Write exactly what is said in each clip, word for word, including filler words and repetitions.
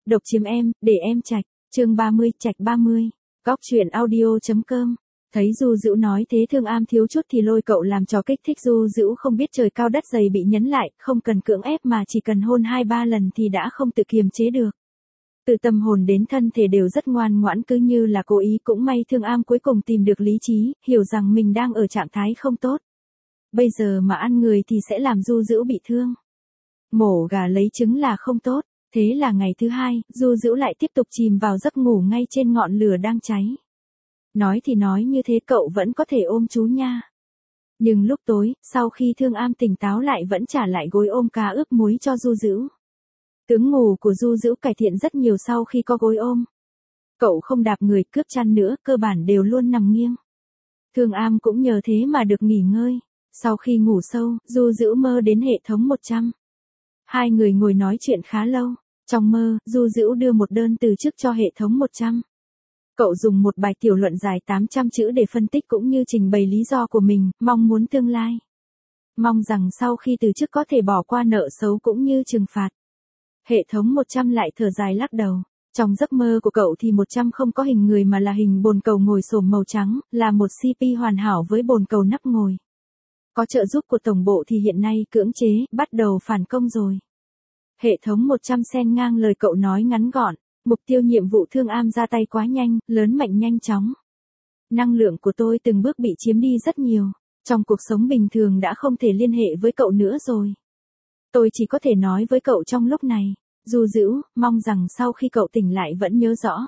Độc chiếm em, để em trạch, chương ba mươi, trạch ba mươi. Góc truyện audio.com. Thấy Du Dữu nói thế Thương Am thiếu chút thì lôi cậu làm trò kích thích Du Dữu không biết trời cao đất dày bị nhấn lại, không cần cưỡng ép mà chỉ cần hôn hai ba lần thì đã không tự kiềm chế được. Từ tâm hồn đến thân thể đều rất ngoan ngoãn cứ như là cố ý, cũng may Thương Am cuối cùng tìm được lý trí, hiểu rằng mình đang ở trạng thái không tốt. Bây giờ mà ăn người thì sẽ làm Du Dữu bị thương. Mổ gà lấy trứng là không tốt, thế là ngày thứ hai, Du Dữu lại tiếp tục chìm vào giấc ngủ ngay trên ngọn lửa đang cháy. Nói thì nói như thế cậu vẫn có thể ôm chú nha. Nhưng lúc tối, sau khi Thương Am tỉnh táo lại vẫn trả lại gối ôm cá ướp muối cho Du Dữu. Tướng ngủ của Du Dữu cải thiện rất nhiều sau khi có gối ôm. Cậu không đạp người cướp chăn nữa, cơ bản đều luôn nằm nghiêng. Thương Am cũng nhờ thế mà được nghỉ ngơi. Sau khi ngủ sâu, Du Dữu mơ đến hệ thống một trăm. Hai người ngồi nói chuyện khá lâu. Trong mơ, Du Dữu đưa một đơn từ chức cho hệ thống một trăm. Cậu dùng một bài tiểu luận dài tám trăm chữ để phân tích cũng như trình bày lý do của mình, mong muốn tương lai. Mong rằng sau khi từ chức có thể bỏ qua nợ xấu cũng như trừng phạt. Hệ thống một trăm lại thở dài lắc đầu. Trong giấc mơ của cậu thì một trăm không có hình người mà là hình bồn cầu ngồi xổm màu trắng, là một xê pê hoàn hảo với bồn cầu nắp ngồi. Có trợ giúp của tổng bộ thì hiện nay cưỡng chế, bắt đầu phản công rồi. Hệ thống một trăm xen ngang lời cậu nói ngắn gọn. Mục tiêu nhiệm vụ Thương Am ra tay quá nhanh, lớn mạnh nhanh chóng. Năng lượng của tôi từng bước bị chiếm đi rất nhiều. Trong cuộc sống bình thường đã không thể liên hệ với cậu nữa rồi. Tôi chỉ có thể nói với cậu trong lúc này. Du Dữu, mong rằng sau khi cậu tỉnh lại vẫn nhớ rõ.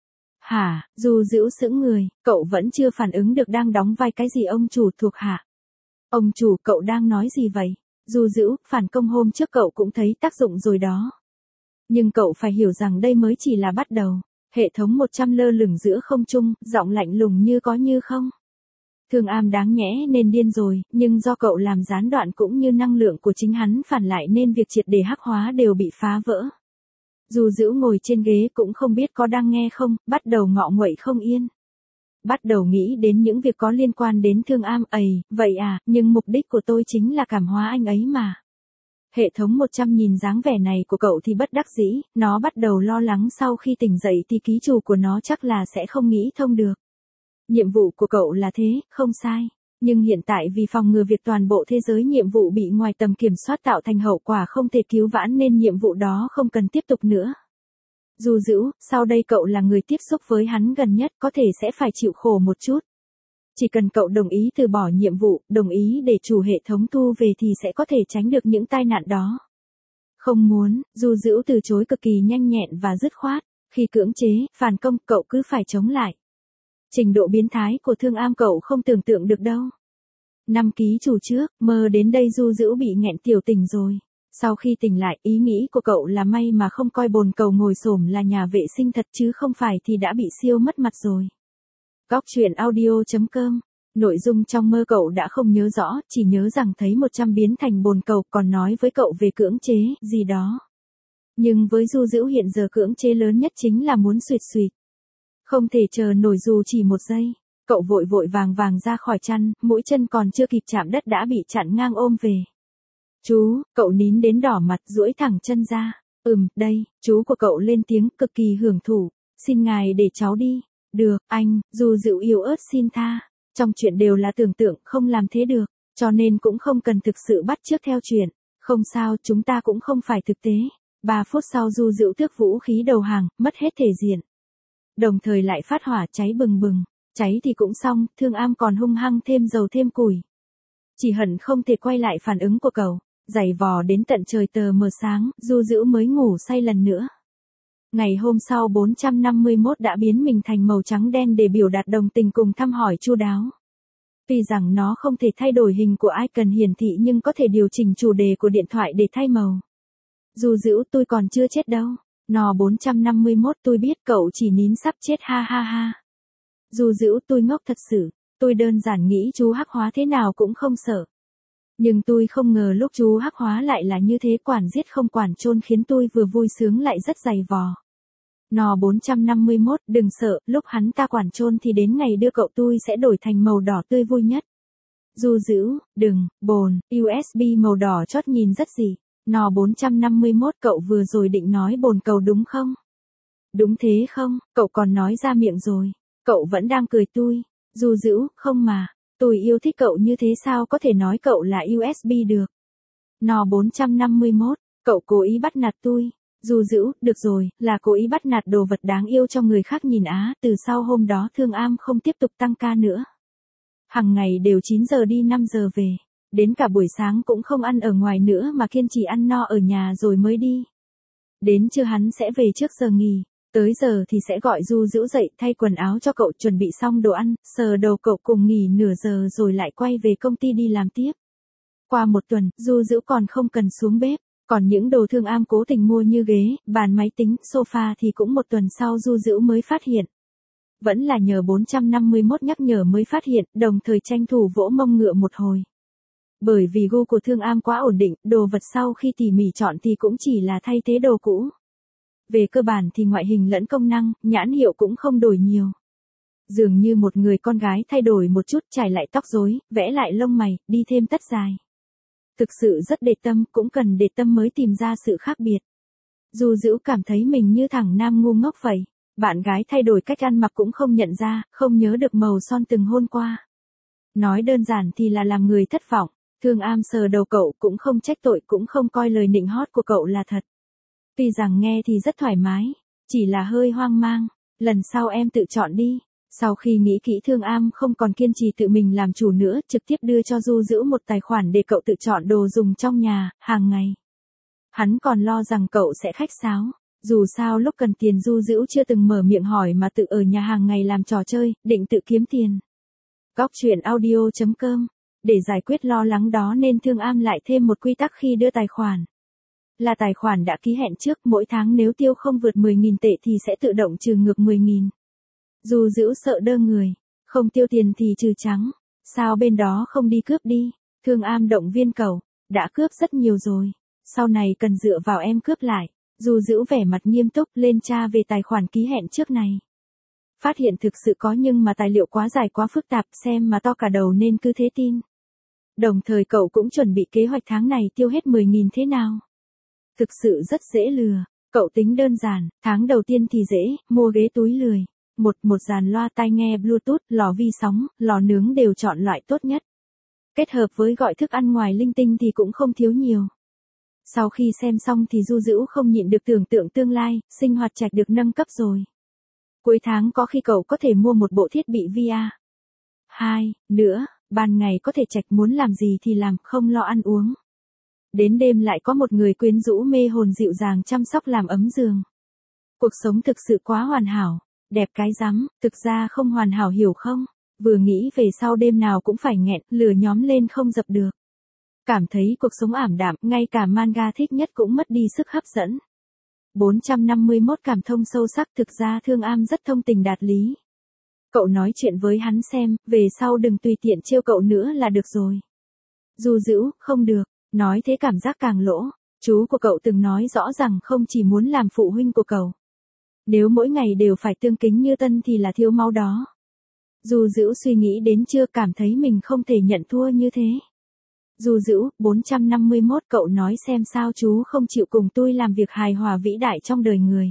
Hả, Du Dữu sững người, cậu vẫn chưa phản ứng được đang đóng vai cái gì ông chủ thuộc hạ. Ông chủ, cậu đang nói gì vậy? Du Dữu, phản công hôm trước cậu cũng thấy tác dụng rồi đó. Nhưng cậu phải hiểu rằng đây mới chỉ là bắt đầu. Hệ thống một trăm lơ lửng giữa không trung, giọng lạnh lùng như có như không. Thương Am đáng nhẽ nên điên rồi, nhưng do cậu làm gián đoạn cũng như năng lượng của chính hắn phản lại nên việc triệt để hắc hóa đều bị phá vỡ. Du Dữu ngồi trên ghế cũng không biết có đang nghe không, bắt đầu ngọ nguậy không yên. Bắt đầu nghĩ đến những việc có liên quan đến Thương Am. Ầy, vậy à, nhưng mục đích của tôi chính là cảm hóa anh ấy mà. Hệ thống một trăm nhìn dáng vẻ này của cậu thì bất đắc dĩ, nó bắt đầu lo lắng sau khi tỉnh dậy thì ký chủ của nó chắc là sẽ không nghĩ thông được. Nhiệm vụ của cậu là thế, không sai. Nhưng hiện tại vì phòng ngừa việc toàn bộ thế giới nhiệm vụ bị ngoài tầm kiểm soát tạo thành hậu quả không thể cứu vãn nên nhiệm vụ đó không cần tiếp tục nữa. Du Dữu, sau đây cậu là người tiếp xúc với hắn gần nhất, có thể sẽ phải chịu khổ một chút. Chỉ cần cậu đồng ý từ bỏ nhiệm vụ, đồng ý để chủ hệ thống thu về thì sẽ có thể tránh được những tai nạn đó. Không muốn, Du Dữu từ chối cực kỳ nhanh nhẹn và dứt khoát. Khi cưỡng chế, phản công, cậu cứ phải chống lại. Trình độ biến thái của Thương Am cậu không tưởng tượng được đâu. Năm ký chủ trước, mơ đến đây Du Dữu bị nghẹn tiểu tỉnh rồi. Sau khi tỉnh lại, ý nghĩ của cậu là may mà không coi bồn cầu ngồi xổm là nhà vệ sinh thật chứ không phải thì đã bị siêu mất mặt rồi. Góc truyện audio.com. Nội dung trong mơ cậu đã không nhớ rõ, chỉ nhớ rằng thấy một trăm biến thành bồn cầu, còn nói với cậu về cưỡng chế, gì đó. Nhưng với Du Dữu hiện giờ cưỡng chế lớn nhất chính là muốn suỵt suỵt. Không thể chờ nổi dù chỉ một giây. Cậu vội vội vàng vàng ra khỏi chăn, mũi chân còn chưa kịp chạm đất đã bị chặn ngang ôm về. Chú, cậu nín đến đỏ mặt duỗi thẳng chân ra. Ừm, đây, chú của cậu lên tiếng cực kỳ hưởng thụ. Xin ngài để cháu đi. Được, anh, Du Dữu yếu ớt xin tha. Trong chuyện đều là tưởng tượng, không làm thế được. Cho nên cũng không cần thực sự bắt chước theo chuyện. Không sao, chúng ta cũng không phải thực tế. Ba phút sau Du Dữu tước vũ khí đầu hàng, mất hết thể diện. Đồng thời lại phát hỏa cháy bừng bừng. Cháy thì cũng xong, Thương Am còn hung hăng thêm dầu thêm củi. Chỉ hận không thể quay lại phản ứng của cậu. Giày vò đến tận trời tờ mờ sáng, Du Dữu mới ngủ say lần nữa. Ngày hôm sau bốn trăm năm mươi mốt đã biến mình thành màu trắng đen để biểu đạt đồng tình cùng thăm hỏi chu đáo. Tuy rằng nó không thể thay đổi hình của icon hiển thị nhưng có thể điều chỉnh chủ đề của điện thoại để thay màu. Du Dữu, tôi còn chưa chết đâu. Nò bốn trăm năm mươi mốt, tôi biết cậu chỉ nín sắp chết ha ha ha. Du Dữu, tôi ngốc thật sự. Tôi đơn giản nghĩ chú hắc hóa thế nào cũng không sợ. Nhưng tôi không ngờ lúc chú hắc hóa lại là như thế, quản giết không quản chôn khiến tôi vừa vui sướng lại rất dày vò. Nò bốn trăm năm mươi mốt, đừng sợ, lúc hắn ta quản chôn thì đến ngày đưa cậu tôi sẽ đổi thành màu đỏ tươi vui nhất. Du Dữu, đừng, bồn, u ét bê màu đỏ chót nhìn rất dị. Nò bốn trăm năm mươi mốt, cậu vừa rồi định nói bồn cầu đúng không? Đúng thế không, cậu còn nói ra miệng rồi. Cậu vẫn đang cười tui. Du dữ, không mà. Tôi yêu thích cậu như thế sao có thể nói cậu là u ét bê được. Nò bốn trăm năm mươi mốt, cậu cố ý bắt nạt tôi. Du dữ, được rồi, là cố ý bắt nạt đồ vật đáng yêu cho người khác nhìn á. Từ sau hôm đó Thương Am không tiếp tục tăng ca nữa. Hằng ngày đều chín giờ đi năm giờ về. Đến cả buổi sáng cũng không ăn ở ngoài nữa mà kiên trì ăn no ở nhà rồi mới đi. Đến trưa hắn sẽ về trước giờ nghỉ. Tới giờ thì sẽ gọi Du Dữ dậy thay quần áo cho cậu chuẩn bị xong đồ ăn, sờ đầu cậu cùng nghỉ nửa giờ rồi lại quay về công ty đi làm tiếp. Qua một tuần, Du Dữ còn không cần xuống bếp, còn những đồ Thương Am cố tình mua như ghế, bàn máy tính, sofa thì cũng một tuần sau Du Dữ mới phát hiện. Vẫn là nhờ bốn trăm năm mươi mốt nhắc nhở mới phát hiện, đồng thời tranh thủ vỗ mông ngựa một hồi. Bởi vì gu của Thương Am quá ổn định, đồ vật sau khi tỉ mỉ chọn thì cũng chỉ là thay thế đồ cũ. Về cơ bản thì ngoại hình lẫn công năng, nhãn hiệu cũng không đổi nhiều. Dường như một người con gái thay đổi một chút, chải lại tóc rối, vẽ lại lông mày, đi thêm tất dài. Thực sự rất để tâm, cũng cần để tâm mới tìm ra sự khác biệt. Du Dữ cảm thấy mình như thằng nam ngu ngốc vậy. Bạn gái thay đổi cách ăn mặc cũng không nhận ra, không nhớ được màu son từng hôn qua. Nói đơn giản thì là làm người thất vọng. Thương Am sờ đầu cậu cũng không trách tội, cũng không coi lời nịnh hót của cậu là thật. Tuy rằng nghe thì rất thoải mái, chỉ là hơi hoang mang. Lần sau em tự chọn đi. Sau khi nghĩ kỹ Thương Am không còn kiên trì tự mình làm chủ nữa, trực tiếp đưa cho Du Dữ một tài khoản để cậu tự chọn đồ dùng trong nhà, hàng ngày. Hắn còn lo rằng cậu sẽ khách sáo. Dù sao lúc cần tiền Du Dữ chưa từng mở miệng hỏi mà tự ở nhà hàng ngày làm trò chơi, định tự kiếm tiền. Góc truyện audio chấm com. Để giải quyết lo lắng đó nên Thương Am lại thêm một quy tắc khi đưa tài khoản. Là tài khoản đã ký hẹn trước, mỗi tháng nếu tiêu không vượt mười nghìn tệ thì sẽ tự động trừ ngược mười nghìn. Du Dữ sợ đơ người, không tiêu tiền thì trừ trắng. Sao bên đó không đi cướp đi? Thương Am động viên cậu, đã cướp rất nhiều rồi. Sau này cần dựa vào em cướp lại. Du Dữ vẻ mặt nghiêm túc lên tra về tài khoản ký hẹn trước này. Phát hiện thực sự có nhưng mà tài liệu quá dài quá phức tạp xem mà to cả đầu nên cứ thế tin. Đồng thời cậu cũng chuẩn bị kế hoạch tháng này tiêu hết mười nghìn thế nào. Thực sự rất dễ lừa. Cậu tính đơn giản, tháng đầu tiên thì dễ, mua ghế túi lười. Một, một dàn loa tai nghe Bluetooth, lò vi sóng, lò nướng đều chọn loại tốt nhất. Kết hợp với gọi thức ăn ngoài linh tinh thì cũng không thiếu nhiều. Sau khi xem xong thì Du Dữ không nhịn được tưởng tượng tương lai, sinh hoạt trạch được nâng cấp rồi. Cuối tháng có khi cậu có thể mua một bộ thiết bị vê rờ. Hai, nữa, ban ngày có thể trạch muốn làm gì thì làm, không lo ăn uống. Đến đêm lại có một người quyến rũ mê hồn dịu dàng chăm sóc làm ấm giường. Cuộc sống thực sự quá hoàn hảo, đẹp cái rắm, thực ra không hoàn hảo hiểu không? Vừa nghĩ về sau đêm nào cũng phải nghẹn, lửa nhóm lên không dập được. Cảm thấy cuộc sống ảm đạm, ngay cả manga thích nhất cũng mất đi sức hấp dẫn. bốn trăm năm mươi mốt cảm thông sâu sắc, thực ra Thương Am rất thông tình đạt lý. Cậu nói chuyện với hắn xem, về sau đừng tùy tiện trêu cậu nữa là được rồi. Du Dữ, không được, nói thế cảm giác càng lỗ. Chú của cậu từng nói rõ rằng không chỉ muốn làm phụ huynh của cậu. Nếu mỗi ngày đều phải tương kính như tân thì là thiếu máu đó. Du Dữ suy nghĩ đến chưa, cảm thấy mình không thể nhận thua như thế. Du Dữ, bốn trăm năm mươi mốt cậu nói xem sao chú không chịu cùng tôi làm việc hài hòa vĩ đại trong đời người.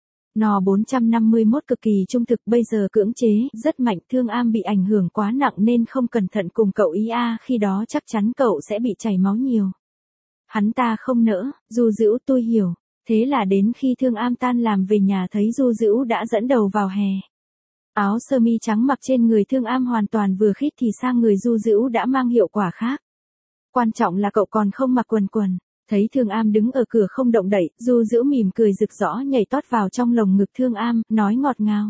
Nò bốn trăm năm mươi mốt cực kỳ trung thực, bây giờ cưỡng chế, rất mạnh. Thương Am bị ảnh hưởng quá nặng nên không cẩn thận cùng cậu ý a, khi đó chắc chắn cậu sẽ bị chảy máu nhiều. Hắn ta không nỡ. Du Dữ, tôi hiểu. Thế là đến khi Thương Am tan làm về nhà thấy Du Dữ đã dẫn đầu vào hè. Áo sơ mi trắng mặc trên người Thương Am hoàn toàn vừa khít thì sang người Du Dữ đã mang hiệu quả khác. Quan trọng là cậu còn không mặc quần quần. Thấy Thương Am đứng ở cửa không động đậy, Du Dữ mỉm cười rực rỡ nhảy tót vào trong lồng ngực Thương Am, nói ngọt ngào.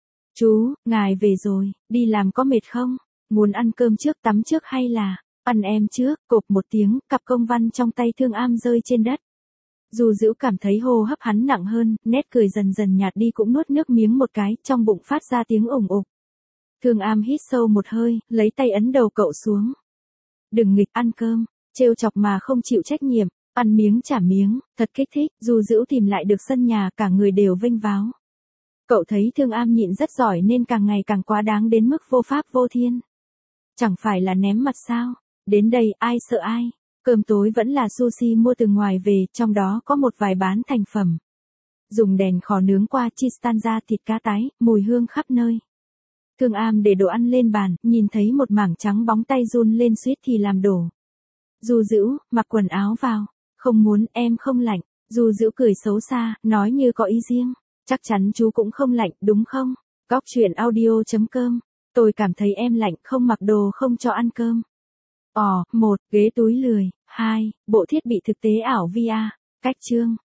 Chú, ngài về rồi, đi làm có mệt không? Muốn ăn cơm trước tắm trước hay là, ăn em trước? Cộp một tiếng, cặp công văn trong tay Thương Am rơi trên đất. Du Dữ cảm thấy hô hấp hắn nặng hơn, nét cười dần dần nhạt đi cũng nuốt nước miếng một cái, trong bụng phát ra tiếng ủng ục. Thương Am hít sâu một hơi, lấy tay ấn đầu cậu xuống. Đừng nghịch, ăn cơm, trêu chọc mà không chịu trách nhiệm, ăn miếng trả miếng, thật kích thích. Du Dữ tìm lại được sân nhà, cả người đều vênh váo. Cậu thấy Thương Am nhịn rất giỏi nên càng ngày càng quá đáng đến mức vô pháp vô thiên. Chẳng phải là ném mặt sao? Đến đây ai sợ ai? Cơm tối vẫn là sushi mua từ ngoài về, trong đó có một vài bán thành phẩm. Dùng đèn khò nướng qua chistanza thịt cá tái, mùi hương khắp nơi. Thương Am để đồ ăn lên bàn, nhìn thấy một mảng trắng bóng tay run lên suýt thì làm đổ. Du Dữ, mặc quần áo vào. Không muốn, em không lạnh. Du Dữ cười xấu xa, nói như có ý riêng. Chắc chắn chú cũng không lạnh, đúng không? Góc chuyện audio chấm com. Tôi cảm thấy em lạnh, không mặc đồ không cho ăn cơm. Ồ, một, ghế túi lười. Hai, bộ thiết bị thực tế ảo vê rờ. Cách chương.